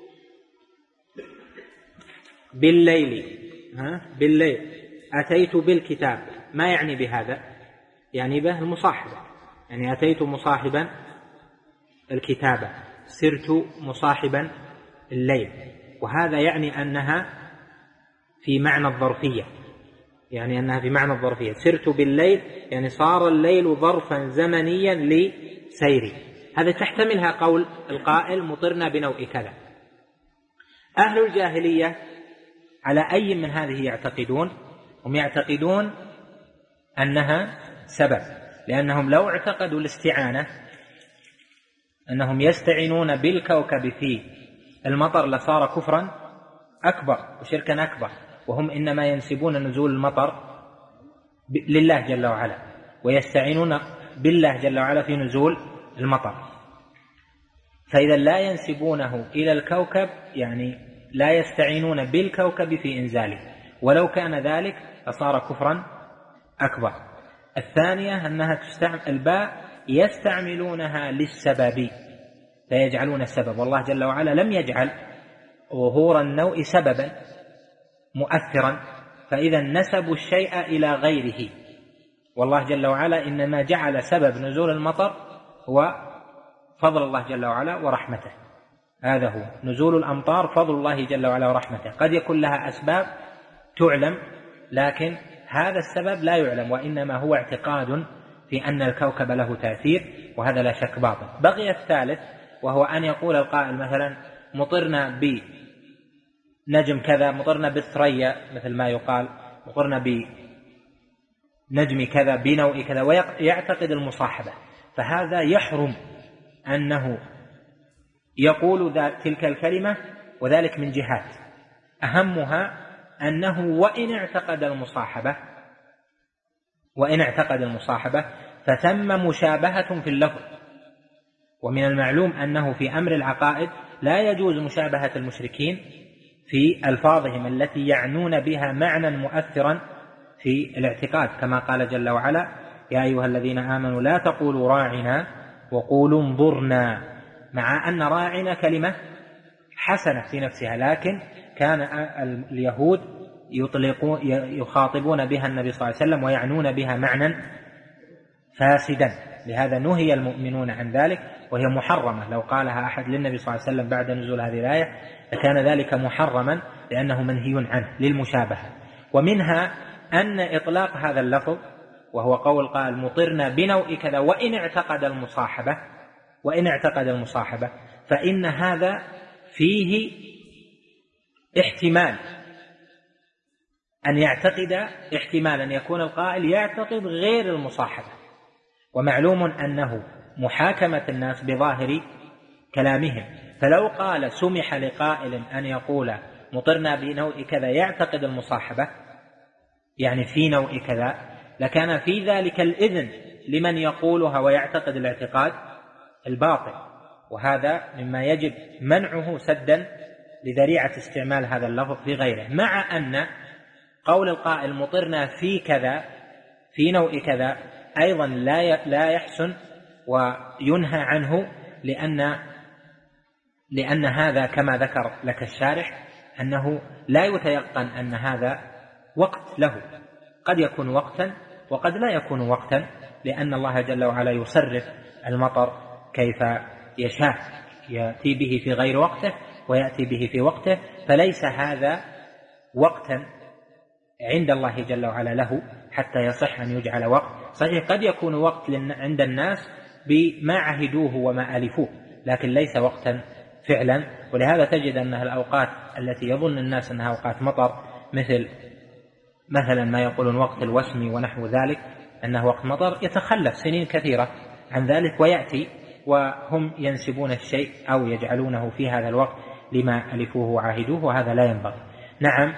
بالليل بالليل أتيت بالكتاب، ما يعني بهذا؟ يعني به المصاحبة، يعني أتيت مصاحبا الكتابة، سرت مصاحبا الليل، وهذا يعني أنها في معنى الظرفية، يعني أنها في معنى الظرفية. سرت بالليل يعني صار الليل ظرفا زمنيا لسيري، هذا تحتملها قول القائل مطرنا بنوء كذا. أهل الجاهلية على أي من هذه يعتقدون؟ هم يعتقدون أنها سبب، لأنهم لو اعتقدوا الاستعانة أنهم يستعينون بالكوكب في المطر لصار كفرا أكبر وشركا أكبر، وهم إنما ينسبون نزول المطر لله جل وعلا، ويستعينون بالله جل وعلا في نزول المطر. فإذا لا ينسبونه إلى الكوكب يعني لا يستعينون بالكوكب في إنزاله، ولو كان ذلك فصار كفرا أكبر. الثانية أنها تستعمل الباء يستعملونها للسبب، فيجعلون السبب، والله جل وعلا لم يجعل ظهور النوء سببا مؤثرا، فإذا نسبوا الشيء إلى غيره، والله جل وعلا إنما جعل سبب نزول المطر هو فضل الله جل وعلا ورحمته. هذا هو نزول الأمطار، فضل الله جل وعلا ورحمته. قد يكون لها أسباب تعلم، لكن هذا السبب لا يعلم، وإنما هو اعتقاد في أن الكوكب له تأثير، وهذا لا شك باطل. بقي الثالث، وهو أن يقول القائل مثلا مطرنا بنجم كذا، مطرنا بالثريا، مثل ما يقال مطرنا بنجم كذا بنوء كذا، ويعتقد المصاحبة، فهذا يحرم أنه يقول تلك الكلمة، وذلك من جهات، أهمها أنه وإن اعتقد المصاحبة وإن اعتقد المصاحبة فثم مشابهة في اللفظ، ومن المعلوم أنه في أمر العقائد لا يجوز مشابهة المشركين في ألفاظهم التي يعنون بها معنى مؤثرا في الاعتقاد، كما قال جل وعلا: يا أيها الذين آمنوا لا تقولوا راعنا وقولوا انظرنا، مع أن راعنا كلمة حسنة في نفسها، لكن كان اليهود يطلقون يخاطبون بها النبي صلى الله عليه وسلم ويعنون بها معنى فاسدا، لهذا نهي المؤمنون عن ذلك، وهي محرمة. لو قالها أحد للنبي صلى الله عليه وسلم بعد نزول هذه الآية لكان ذلك محرما، لأنه منهي عنه للمشابهة. ومنها أن إطلاق هذا اللفظ، وهو قول قال مطرنا بنوء كذا، وإن اعتقد المصاحبة وإن اعتقد المصاحبة فإن هذا فيه احتمال أن يعتقد احتمال أن يكون القائل يعتقد غير المصاحبة، ومعلوم أنه محاكمة الناس بظاهر كلامهم، فلو قال سمح لقائل أن يقول مطرنا بنوء كذا يعتقد المصاحبة يعني في نوء كذا، لكان في ذلك الإذن لمن يقولها ويعتقد الاعتقاد الباطل، وهذا مما يجب منعه سدا لذريعة استعمال هذا اللفظ في غيره. مع أن قول القائل مطرنا في كذا في نوء كذا أيضا لا لا يحسن وينهى عنه، لأن لأن هذا كما ذكر لك الشارح أنه لا يتيقن أن هذا وقت له، قد يكون وقتا وقد لا يكون وقتا، لأن الله جل وعلا يصرف المطر كيف يشاء، يأتي به في غير وقته ويأتي به في وقته، فليس هذا وقتا عند الله جل وعلا له حتى يصح أن يجعل وقت. صحيح قد يكون وقت عند الناس بما عهدوه وما ألفوه، لكن ليس وقتا فعلا. ولهذا تجد أنها الأوقات التي يظن الناس أنها أوقات مطر، مثل مثلا ما يقولون وقت الوسم ونحو ذلك أنه وقت مطر، يتخلف سنين كثيرة عن ذلك ويأتي، وهم ينسبون الشيء أو يجعلونه في هذا الوقت لما ألفوه وعاهدوه، وهذا لا ينبغي. نعم،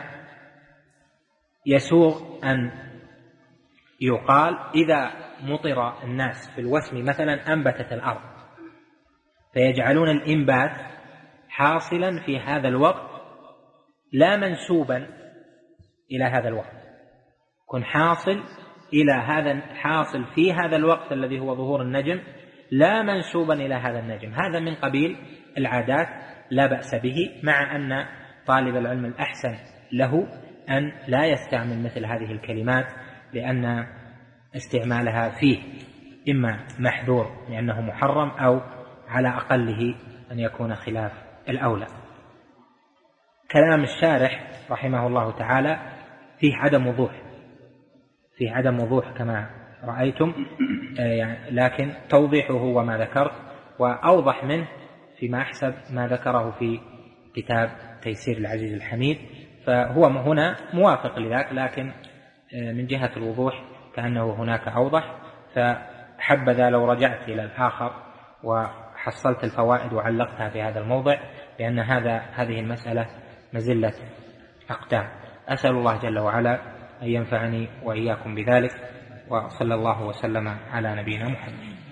يسوغ أن يقال إذا مطر الناس في الوسم مثلا أنبتت الأرض، فيجعلون الإنبات حاصلا في هذا الوقت لا منسوبا إلى هذا الوقت، كن حاصل إلى هذا حاصل في هذا الوقت الذي هو ظهور النجم، لا منسوبا إلى هذا النجم. هذا من قبيل العادات لا بأس به، مع أن طالب العلم الأحسن له أن لا يستعمل مثل هذه الكلمات، لأن استعمالها فيه إما محذور لأنه محرم، أو على أقله أن يكون خلاف الأولى. كلام الشارح رحمه الله تعالى فيه عدم وضوح فيه عدم وضوح كما رأيتم، لكن توضيحه هو ما ذكرت، وأوضح منه فيما أحسب ما ذكره في كتاب تيسير العزيز الحميد، فهو هنا موافق لذلك، لكن من جهة الوضوح كأنه هناك أوضح، فحبذا لو رجعت إلى الآخر حصلت الفوائد وعلقتها في هذا الموضع، لأن هذا هذه المسألة مزلة أقدام. أسأل الله جل وعلا أن ينفعني وإياكم بذلك، وصلى الله وسلم على نبينا محمد.